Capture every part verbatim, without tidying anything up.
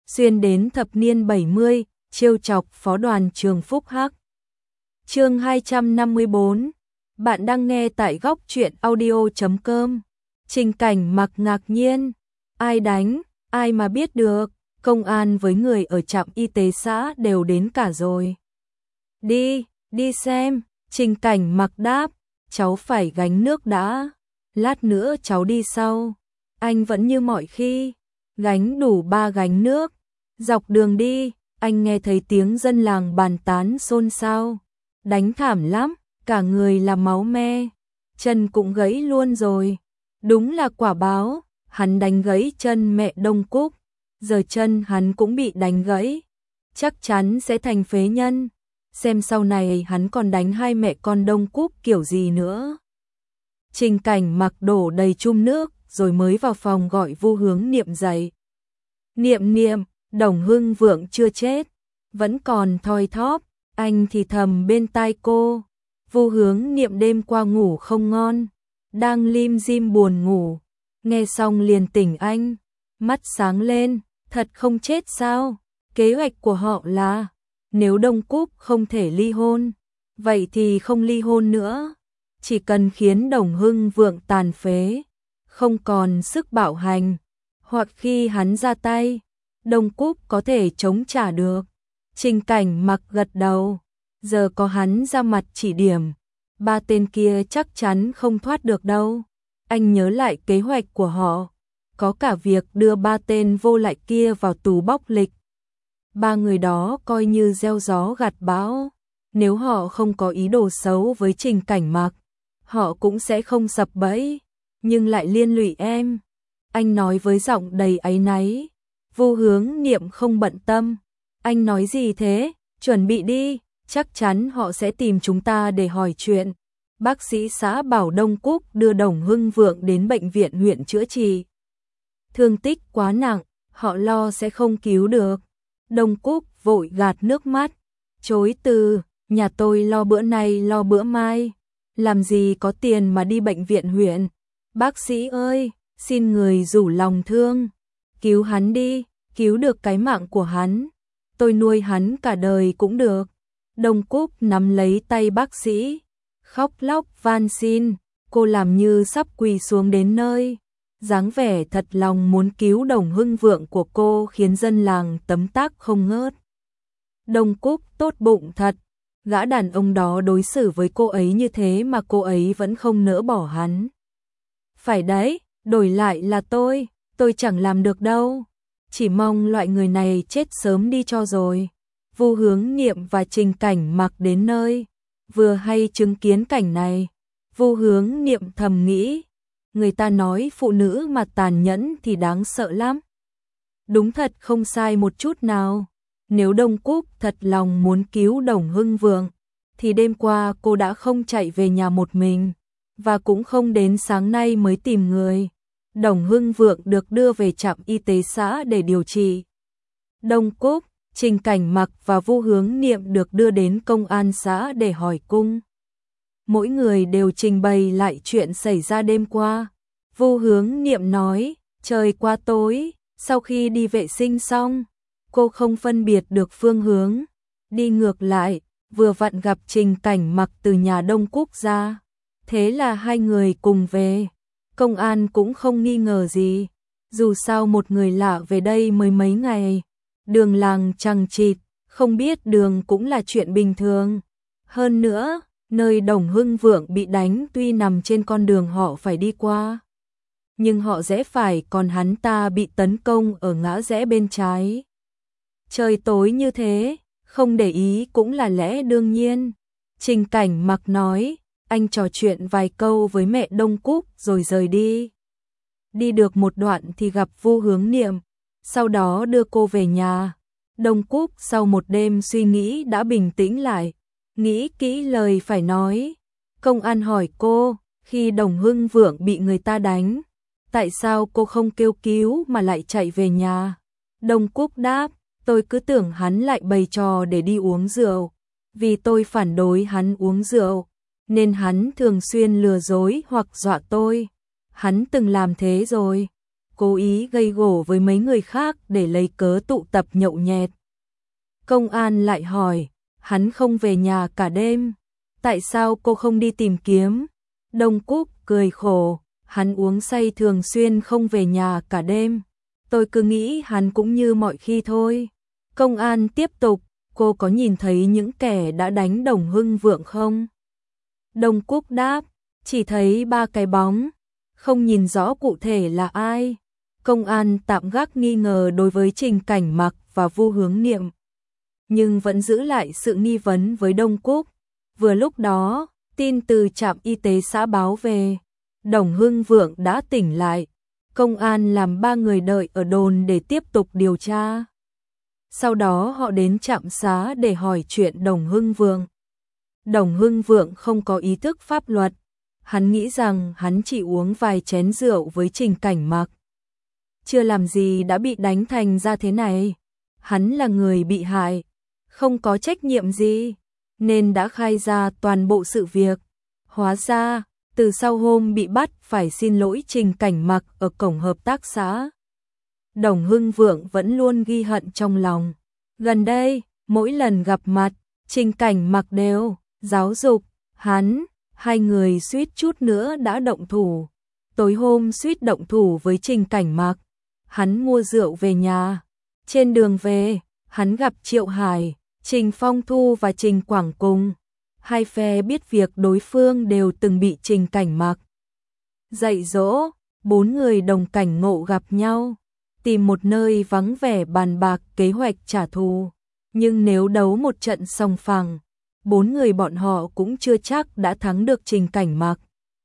xuyên đến thập niên bảy mươi, trêu chọc phó đoàn trường Phúc Hắc. Chương hai trăm năm mươi bốn. Bạn đang nghe tại góc truyện audio chấm com. Trình Cảnh Mặc ngạc nhiên, ai đánh, ai mà biết được, công an với người ở trạm y tế xã đều đến cả rồi. Đi, đi xem, Trình Cảnh Mặc đáp, cháu phải gánh nước đã, lát nữa cháu đi sau. Anh vẫn như mọi khi, gánh đủ ba gánh nước. Dọc đường đi, anh nghe thấy tiếng dân làng bàn tán xôn xao, đánh thảm lắm, cả người là máu me, chân cũng gãy luôn rồi. Đúng là quả báo, hắn đánh gãy chân mẹ Đông Cúc, giờ chân hắn cũng bị đánh gãy, chắc chắn sẽ thành phế nhân. Xem sau này hắn còn đánh hai mẹ con Đông Cúc kiểu gì nữa. Trình Cảnh Mặc đổ đầy chum nước rồi mới vào phòng gọi Vu Hướng Niệm dậy. Niệm niệm, Đồng Hưng Vượng chưa chết, vẫn còn thoi thóp, anh thì thầm bên tai cô. Vu Hướng Niệm đêm qua ngủ không ngon, đang lim dim buồn ngủ, nghe xong liền tỉnh anh, mắt sáng lên, thật không chết sao? Kế hoạch của họ là, nếu Đông Cúc không thể ly hôn, vậy thì không ly hôn nữa, chỉ cần khiến Đồng Hưng Vượng tàn phế, không còn sức bạo hành, hoặc khi hắn ra tay, Đông Cúc có thể chống trả được. Trình Cảnh Mặc gật đầu, giờ có hắn ra mặt chỉ điểm, ba tên kia chắc chắn không thoát được đâu. Anh nhớ lại kế hoạch của họ, có cả việc đưa ba tên vô lại kia vào tù bóc lịch. Ba người đó coi như gieo gió gặt bão, nếu họ không có ý đồ xấu với Trình Cảnh Mặc, họ cũng sẽ không sập bẫy, nhưng lại liên lụy em. Anh nói với giọng đầy áy náy. Vu Hướng Niệm không bận tâm. Anh nói gì thế? Chuẩn bị đi, chắc chắn họ sẽ tìm chúng ta để hỏi chuyện. Bác sĩ xã bảo Đông Cúc đưa Đồng Hưng Vượng đến bệnh viện huyện chữa trị. Thương tích quá nặng, họ lo sẽ không cứu được. Đông Cúc vội gạt nước mắt, chối từ, nhà tôi lo bữa nay lo bữa mai, làm gì có tiền mà đi bệnh viện huyện. Bác sĩ ơi, xin người rủ lòng thương, cứu hắn đi, cứu được cái mạng của hắn, tôi nuôi hắn cả đời cũng được. Đông Cúc nắm lấy tay bác sĩ, khóc lóc van xin, cô làm như sắp quỳ xuống đến nơi. Dáng vẻ thật lòng muốn cứu Đồng Hưng Vượng của cô khiến dân làng tấm tắc không ngớt. Đông Cúc tốt bụng thật, gã đàn ông đó đối xử với cô ấy như thế mà cô ấy vẫn không nỡ bỏ hắn. Phải đấy, đổi lại là tôi, tôi chẳng làm được đâu. Chỉ mong loại người này chết sớm đi cho rồi. Vu Hướng Niệm và Trình Cảnh Mặc đến nơi, vừa hay chứng kiến cảnh này. Vu Hướng Niệm thầm nghĩ, người ta nói phụ nữ mà tàn nhẫn thì đáng sợ lắm. Đúng thật không sai một chút nào. Nếu Đông Cúc thật lòng muốn cứu Đồng Hưng Vượng, thì đêm qua cô đã không chạy về nhà một mình, và cũng không đến sáng nay mới tìm người. Đồng Hưng Vượng được đưa về trạm y tế xã để điều trị. Đông Cúc, Trình Cảnh Mặc và Vu Hướng Niệm được đưa đến công an xã để hỏi cung. Mỗi người đều trình bày lại chuyện xảy ra đêm qua. Vu Hướng Niệm nói, trời qua tối, sau khi đi vệ sinh xong, cô không phân biệt được phương hướng, đi ngược lại, vừa vặn gặp Trình Cảnh Mặc từ nhà Đông Cúc ra. Thế là hai người cùng về. Công an cũng không nghi ngờ gì, dù sao một người lạ về đây mới mấy ngày, đường làng chằng chịt, không biết đường cũng là chuyện bình thường. Hơn nữa, nơi Đồng Hưng Vượng bị đánh tuy nằm trên con đường họ phải đi qua, nhưng họ rẽ phải còn hắn ta bị tấn công ở ngã rẽ bên trái. Trời tối như thế, không để ý cũng là lẽ đương nhiên. Trình Cảnh Mặc nói, anh trò chuyện vài câu với mẹ Đông Cúc rồi rời đi. Đi được một đoạn thì gặp Vu Hướng Niệm, sau đó đưa cô về nhà. Đông Cúc sau một đêm suy nghĩ đã bình tĩnh lại, nghĩ kỹ lời phải nói. Công an hỏi cô, khi Đồng Hưng Vượng bị người ta đánh, tại sao cô không kêu cứu mà lại chạy về nhà? Đông Cúc đáp, tôi cứ tưởng hắn lại bày trò để đi uống rượu, vì tôi phản đối hắn uống rượu, nên hắn thường xuyên lừa dối hoặc dọa tôi. Hắn từng làm thế rồi. cố ý gây gổ với mấy người khác để lấy cớ tụ tập nhậu nhẹt. Công an lại hỏi, hắn không về nhà cả đêm, tại sao cô không đi tìm kiếm? Đông Cúc cười khổ, hắn uống say thường xuyên không về nhà cả đêm, tôi cứ nghĩ hắn cũng như mọi khi thôi. Công an tiếp tục, cô có nhìn thấy những kẻ đã đánh Đồng Hưng Vượng không? Đông Cúc đáp, chỉ thấy ba cái bóng, không nhìn rõ cụ thể là ai. Công an tạm gác nghi ngờ đối với Trình Cảnh Mặc và Vu Hướng Niệm, nhưng vẫn giữ lại sự nghi vấn với Đông Cúc. Vừa lúc đó, tin từ trạm y tế xã báo về, Đồng Hưng Vượng đã tỉnh lại. Công an làm ba người đợi ở đồn để tiếp tục điều tra. Sau đó họ đến trạm xá để hỏi chuyện Đồng Hưng Vượng. Đồng Hưng Vượng không có ý thức pháp luật, hắn nghĩ rằng hắn chỉ uống vài chén rượu với Trình Cảnh Mặc, chưa làm gì đã bị đánh thành ra thế này. Hắn là người bị hại, không có trách nhiệm gì, nên đã khai ra toàn bộ sự việc. Hóa ra, từ sau hôm bị bắt phải xin lỗi Trình Cảnh Mặc ở cổng hợp tác xã, Đồng Hưng Vượng vẫn luôn ghi hận trong lòng. Gần đây, mỗi lần gặp mặt, Trình Cảnh Mặc đều giáo dục hắn, hai người suýt chút nữa đã động thủ. Tối hôm suýt động thủ với Trình Cảnh Mặc, hắn mua rượu về nhà. Trên đường về, hắn gặp Triệu Hải, Trình Phong Thu và Trình Quảng cùng. Hai phe biết việc đối phương đều từng bị Trình Cảnh Mặc dạy dỗ, bốn người đồng cảnh ngộ gặp nhau, tìm một nơi vắng vẻ bàn bạc kế hoạch trả thù. Nhưng nếu đấu một trận song phẳng, bốn người bọn họ cũng chưa chắc đã thắng được Trình Cảnh Mặc.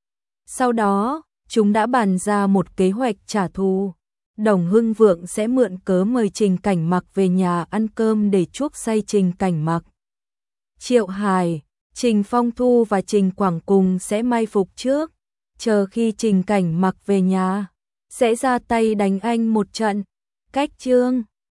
Sau đó, chúng đã bàn ra một kế hoạch trả thù. Đồng Hưng Vượng sẽ mượn cớ mời Trình Cảnh Mặc về nhà ăn cơm để chuốc say Trình Cảnh Mặc. Triệu Hải, Trình Phong Thu và Trình Quảng cùng sẽ mai phục trước, chờ khi Trình Cảnh Mặc về nhà, sẽ ra tay đánh anh một trận. Cách chương